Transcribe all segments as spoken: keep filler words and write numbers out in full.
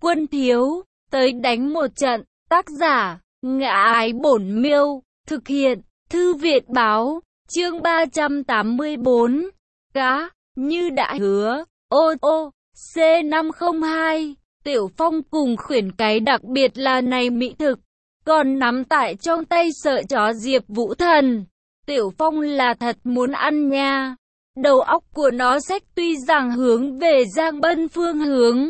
Quân thiếu, tới đánh một trận. Tác giả, Ngã Ái Bổn Miêu. Thực hiện, Thư viện báo. Chương ba trăm tám mươi bốn. Cá, như đã hứa. Ô ô, C năm không hai. Tiểu Phong cùng khuyển cái đặc biệt là này mỹ thực. Còn nắm tại trong tay sợ chó Diệp Vũ Thần. Tiểu Phong là thật muốn ăn nha. Đầu óc của nó xách tuy rằng hướng về Giang Bân phương hướng,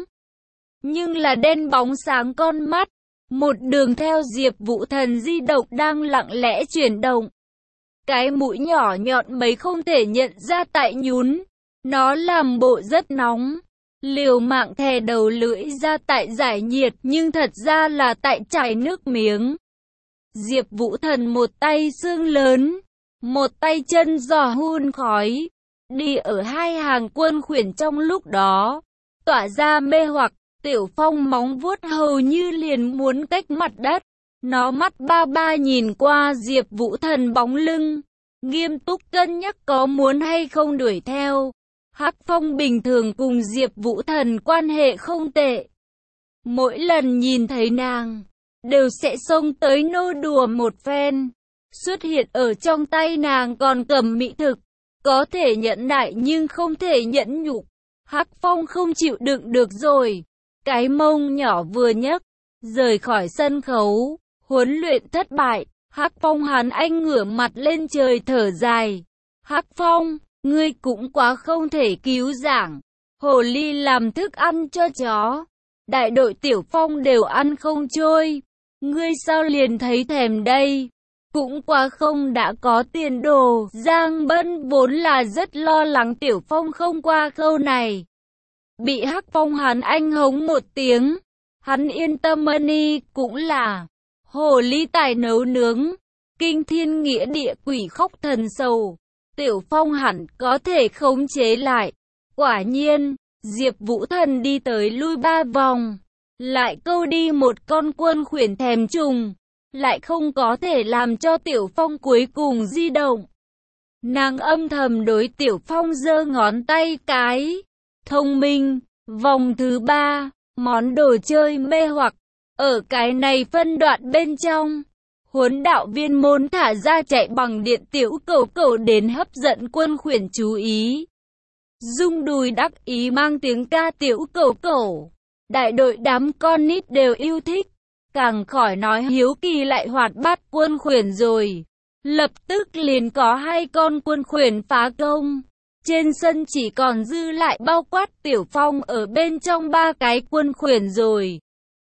nhưng là đen bóng sáng con mắt. Một đường theo Diệp Vũ Thần di động đang lặng lẽ chuyển động. Cái mũi nhỏ nhọn mấy không thể nhận ra tại nhún. Nó làm bộ rất nóng. Liều mạng thè đầu lưỡi ra tại giải nhiệt nhưng thật ra là tại chảy nước miếng. Diệp Vũ Thần một tay xương lớn, một tay chân giò hun khói. Đi ở hai hàng quân khuyển trong lúc đó, tỏa ra mê hoặc. Tiểu Phong móng vuốt hầu như liền muốn cách mặt đất. Nó mắt ba ba nhìn qua Diệp Vũ Thần bóng lưng, nghiêm túc cân nhắc có muốn hay không đuổi theo. Hắc Phong bình thường cùng Diệp Vũ Thần quan hệ không tệ. Mỗi lần nhìn thấy nàng, đều sẽ xông tới nô đùa một phen. Xuất hiện ở trong tay nàng còn cầm mỹ thực. Có thể nhẫn nại nhưng không thể nhẫn nhục. Hắc Phong không chịu đựng được rồi. Cái mông nhỏ vừa nhấc, rời khỏi sân khấu. Huấn luyện thất bại. Hắc Phong hắn anh ngửa mặt lên trời thở dài. Hắc Phong, ngươi cũng quá không thể cứu giảng. Hồ ly làm thức ăn cho chó, đại đội Tiểu Phong đều ăn không trôi. Ngươi sao liền thấy thèm đây? Cũng quá không đã có tiền đồ. Giang Bân vốn là rất lo lắng Tiểu Phong không qua câu này. Bị Hắc Phong hắn anh hống một tiếng. Hắn yên tâm đi, cũng là hồ ly tài nấu nướng. Kinh thiên nghĩa địa quỷ khóc thần sầu. Tiểu Phong hẳn có thể khống chế lại. Quả nhiên, Diệp Vũ Thần đi tới lui ba vòng. Lại câu đi một con quân khuyển thèm trùng. Lại không có thể làm cho Tiểu Phong cuối cùng di động. Nàng âm thầm đối Tiểu Phong giơ ngón tay cái. Thông minh, vòng thứ ba, món đồ chơi mê hoặc. Ở cái này phân đoạn bên trong, huấn đạo viên môn thả ra chạy bằng điện tiểu cầu cầu đến hấp dẫn quân khuyển chú ý. Dung đùi đắc ý mang tiếng ca tiểu cầu cầu. Đại đội đám con nít đều yêu thích. Càng khỏi nói hiếu kỳ lại hoạt bát quân khuyển rồi. Lập tức liền có hai con quân khuyển phá công. Trên sân chỉ còn dư lại bao quát Tiểu Phong ở bên trong ba cái quân khuyển rồi.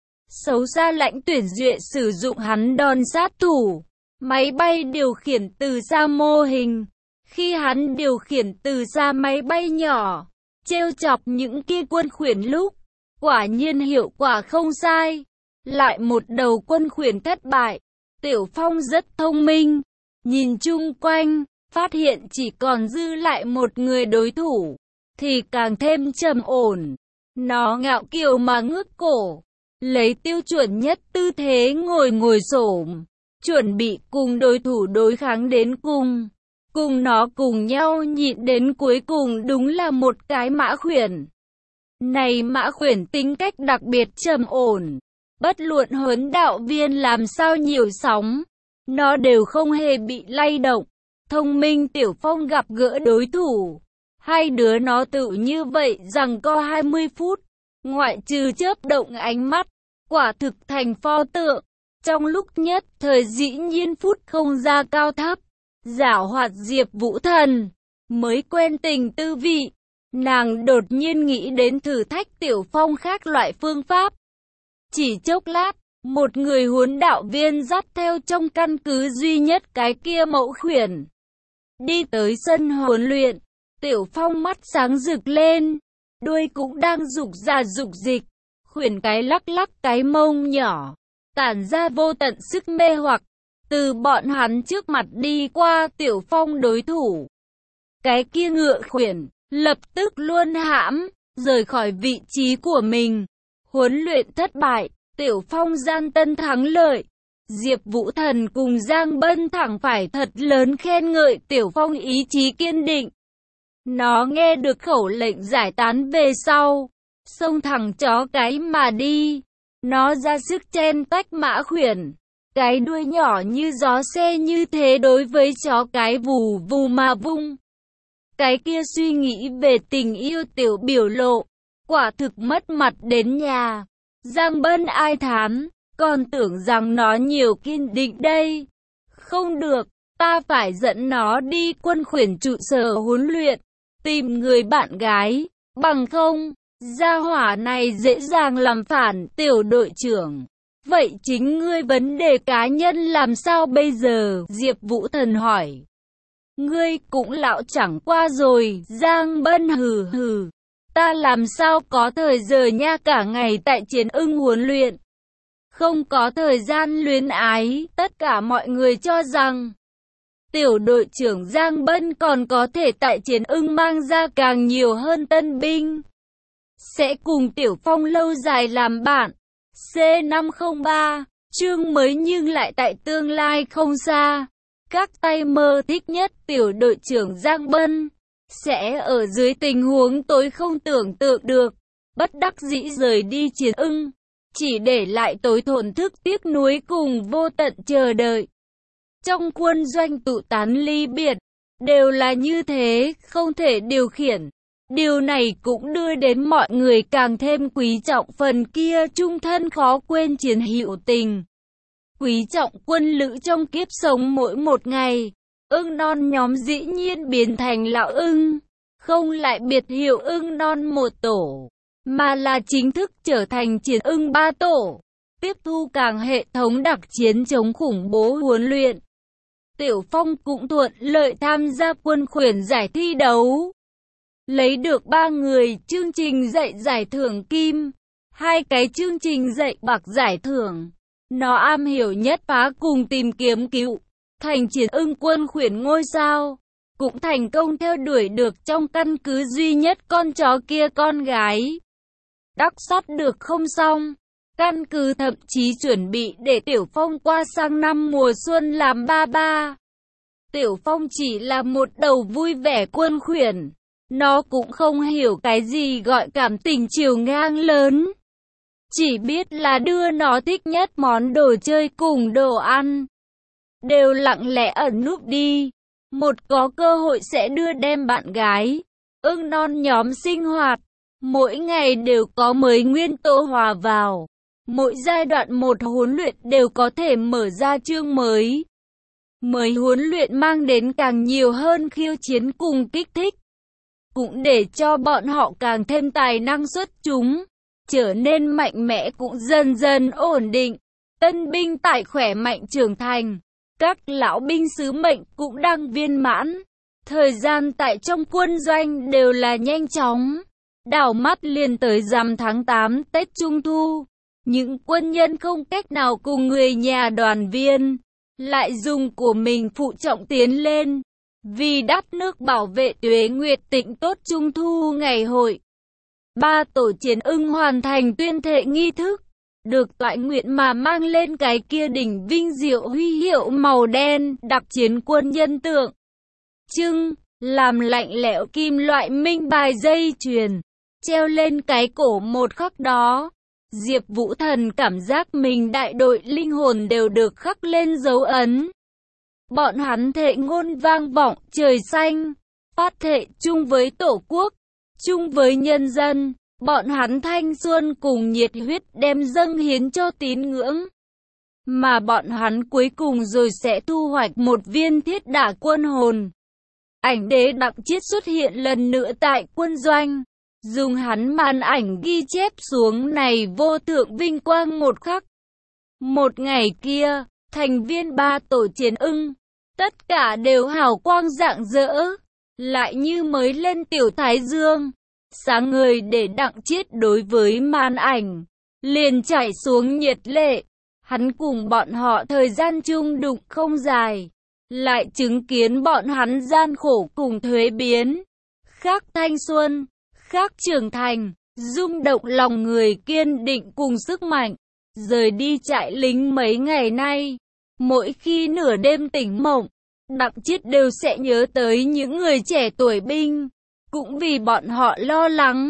Xấu xa Lãnh Tuyển Duệ sử dụng hắn đòn sát thủ. Máy bay điều khiển từ xa mô hình. Khi hắn điều khiển từ xa máy bay nhỏ, trêu chọc những kia quân khuyển lúc, quả nhiên hiệu quả không sai. Lại một đầu quân khuyển thất bại. Tiểu Phong rất thông minh. Nhìn chung quanh, phát hiện chỉ còn dư lại một người đối thủ, thì càng thêm trầm ổn. Nó ngạo kiều mà ngước cổ, lấy tiêu chuẩn nhất tư thế ngồi ngồi xổm, chuẩn bị cùng đối thủ đối kháng đến cùng. Cùng nó cùng nhau nhịn đến cuối cùng đúng là một cái mã khuyển. Này mã khuyển tính cách đặc biệt trầm ổn. Bất luận huấn đạo viên làm sao nhiều sóng, nó đều không hề bị lay động. Thông minh Tiểu Phong gặp gỡ đối thủ. Hai đứa nó tự như vậy rằng co hai mươi phút. Ngoại trừ chớp động ánh mắt, quả thực thành pho tượng. Trong lúc nhất thời dĩ nhiên phút không ra cao thấp. Giảo hoạt Diệp Vũ Thần mới quen tình tư vị. Nàng đột nhiên nghĩ đến thử thách Tiểu Phong khác loại phương pháp. Chỉ chốc lát, một người huấn đạo viên dắt theo trong căn cứ duy nhất cái kia mẫu khuyển. Đi tới sân huấn luyện, Tiểu Phong mắt sáng rực lên, đuôi cũng đang rục ra rục dịch. Khuyển cái lắc lắc cái mông nhỏ, tản ra vô tận sức mê hoặc. Từ bọn hắn trước mặt đi qua Tiểu Phong đối thủ. Cái kia ngựa khuyển, lập tức luôn hãm, rời khỏi vị trí của mình. Huấn luyện thất bại, Tiểu Phong gian tân thắng lợi. Diệp Vũ Thần cùng Giang Bân thẳng phải thật lớn khen ngợi Tiểu Phong ý chí kiên định. Nó nghe được khẩu lệnh giải tán về sau, xông thẳng chó cái mà đi. Nó ra sức chen tách mã khuyển, cái đuôi nhỏ như gió xe như thế đối với chó cái vù vù mà vung. Cái kia suy nghĩ về tình yêu tiểu biểu lộ, quả thực mất mặt đến nhà. Giang Bân ai thán, còn tưởng rằng nó nhiều kiên định đây. Không được, ta phải dẫn nó đi quân khuyển trụ sở huấn luyện, tìm người bạn gái, bằng không, gia hỏa này dễ dàng làm phản. Tiểu đội trưởng, vậy chính ngươi vấn đề cá nhân làm sao bây giờ? Diệp Vũ Thần hỏi. Ngươi cũng lão chẳng qua rồi. Giang Bân hừ hừ, ta làm sao có thời giờ nha, cả ngày tại Chiến Ưng huấn luyện, không có thời gian luyến ái. Tất cả mọi người cho rằng tiểu đội trưởng Giang Bân còn có thể tại Chiến Ưng mang ra càng nhiều hơn tân binh, sẽ cùng Tiểu Phong lâu dài làm bạn. C năm không ba, chương mới nhưng lại tại tương lai không xa. Các tay mơ thích nhất tiểu đội trưởng Giang Bân sẽ ở dưới tình huống tối không tưởng tượng được, bất đắc dĩ rời đi Chiến Ưng, chỉ để lại tối thổn thức tiếc nuối cùng vô tận chờ đợi. Trong quân doanh tụ tán ly biệt, đều là như thế, không thể điều khiển. Điều này cũng đưa đến mọi người càng thêm quý trọng phần kia trung thân khó quên chiến hữu tình. Quý trọng quân lữ trong kiếp sống mỗi một ngày. Ưng non nhóm dĩ nhiên biến thành lão ưng, không lại biệt hiệu ưng non một tổ, mà là chính thức trở thành Chiến Ưng ba tổ, tiếp thu càng hệ thống đặc chiến chống khủng bố huấn luyện. Tiểu Phong cũng thuận lợi tham gia quân khuyển giải thi đấu, lấy được ba người chương trình dạy giải thưởng kim, hai cái chương trình dạy bạc giải thưởng. Nó am hiểu nhất phá cùng tìm kiếm cứu, thành Chiến Ưng quân khuyển ngôi sao, cũng thành công theo đuổi được trong căn cứ duy nhất con chó kia con gái. Đắc sắp được không xong, căn cứ thậm chí chuẩn bị để Tiểu Phong qua sang năm mùa xuân làm ba ba. Tiểu Phong chỉ là một đầu vui vẻ quân khuyển, nó cũng không hiểu cái gì gọi cảm tình chiều ngang lớn. Chỉ biết là đưa nó thích nhất món đồ chơi cùng đồ ăn, đều lặng lẽ ẩn núp đi. Một có cơ hội sẽ đưa đem bạn gái, ưng non nhóm sinh hoạt. Mỗi ngày đều có mới nguyên tố hòa vào. Mỗi giai đoạn một huấn luyện đều có thể mở ra chương mới. Mới huấn luyện mang đến càng nhiều hơn khiêu chiến cùng kích thích, cũng để cho bọn họ càng thêm tài năng xuất chúng, trở nên mạnh mẽ cũng dần dần ổn định. Tân binh tại khỏe mạnh trưởng thành, các lão binh sứ mệnh cũng đang viên mãn. Thời gian tại trong quân doanh đều là nhanh chóng, đảo mắt liền tới rằm tháng tám Tết Trung Thu. Những quân nhân không cách nào cùng người nhà đoàn viên, lại dùng của mình phụ trọng tiến lên, vì đắp nước bảo vệ tuế nguyệt tịnh tốt Trung Thu ngày hội. Ba tổ Chiến Ưng hoàn thành tuyên thệ nghi thức, được toại nguyện mà mang lên cái kia đỉnh vinh diệu huy hiệu màu đen, đặc chiến quân nhân tượng trưng, làm lạnh lẽo kim loại minh bài dây chuyền, treo lên cái cổ một khắc đó. Diệp Vũ Thần cảm giác mình đại đội linh hồn đều được khắc lên dấu ấn. Bọn hắn thệ ngôn vang vọng trời xanh, phát thệ chung với Tổ quốc, chung với nhân dân. Bọn hắn thanh xuân cùng nhiệt huyết đem dâng hiến cho tín ngưỡng. Mà bọn hắn cuối cùng rồi sẽ thu hoạch một viên thiết đả quân hồn. Ảnh đế Đặng Chiết xuất hiện lần nữa tại quân doanh, dùng hắn màn ảnh ghi chép xuống này vô thượng vinh quang một khắc. Một ngày kia, thành viên ba tổ Chiến Ưng, tất cả đều hào quang rạng rỡ, lại như mới lên tiểu thái dương, sáng ngời để Đặng Chiết đối với màn ảnh, liền chảy xuống nhiệt lệ. Hắn cùng bọn họ thời gian chung đụng không dài, lại chứng kiến bọn hắn gian khổ cùng thuế biến, khác thanh xuân, khác trưởng thành, rung động lòng người kiên định cùng sức mạnh. Rời đi trại lính mấy ngày nay, mỗi khi nửa đêm tỉnh mộng, Đặng Chiết đều sẽ nhớ tới những người trẻ tuổi binh, cũng vì bọn họ lo lắng.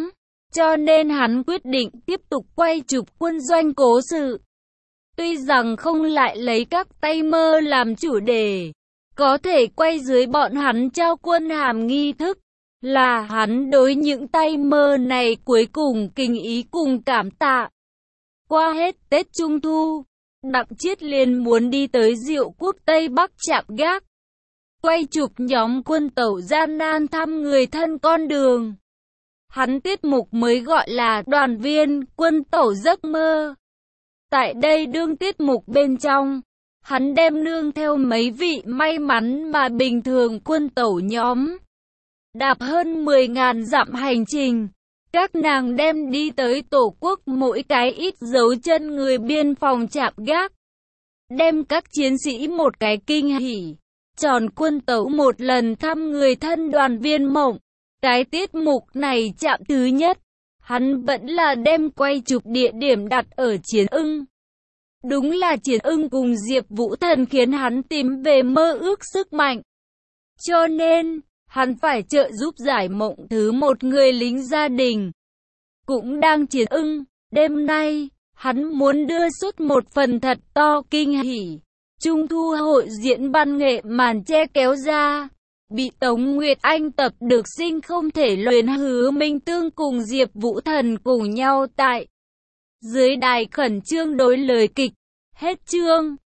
cho nên hắn quyết định tiếp tục quay chụp quân doanh cố sự. Tuy rằng không lại lấy các tay mơ làm chủ đề, có thể quay dưới bọn hắn trao quân hàm nghi thức, là hắn đối những tay mơ này cuối cùng kinh ý cùng cảm tạ. Qua hết Tết Trung Thu, Đặng Chiết liền muốn đi tới Diệu Quốc Tây Bắc chạm gác, quay chụp nhóm quân tẩu gian nan thăm người thân con đường. Hắn tiết mục mới gọi là Đoàn viên quân tẩu giấc mơ. Tại đây đương tiết mục bên trong, hắn đem nương theo mấy vị may mắn mà bình thường quân tẩu nhóm. Đạp hơn mười nghìn dặm hành trình, các nàng đem đi tới Tổ quốc mỗi cái ít dấu chân người biên phòng chạm gác. Đem các chiến sĩ một cái kinh hỉ, tròn quân tẩu một lần thăm người thân đoàn viên mộng. Cái tiết mục này chạm thứ nhất, hắn vẫn là đem quay chụp địa điểm đặt ở Chiến Ưng. Đúng là Chiến Ưng cùng Diệp Vũ Thần khiến hắn tìm về mơ ước sức mạnh. Cho nên, hắn phải trợ giúp giải mộng thứ một người lính gia đình. Cũng đang Chiến Ưng, đêm nay, hắn muốn đưa suốt một phần thật to kinh hỉ. Trung thu hội diễn văn nghệ màn che kéo ra. Bị Tống Nguyệt Anh tập được sinh không thể luyến Hứa Minh Tương cùng Diệp Vũ Thần cùng nhau tại dưới đài khẩn trương đối lời kịch. Hết chương.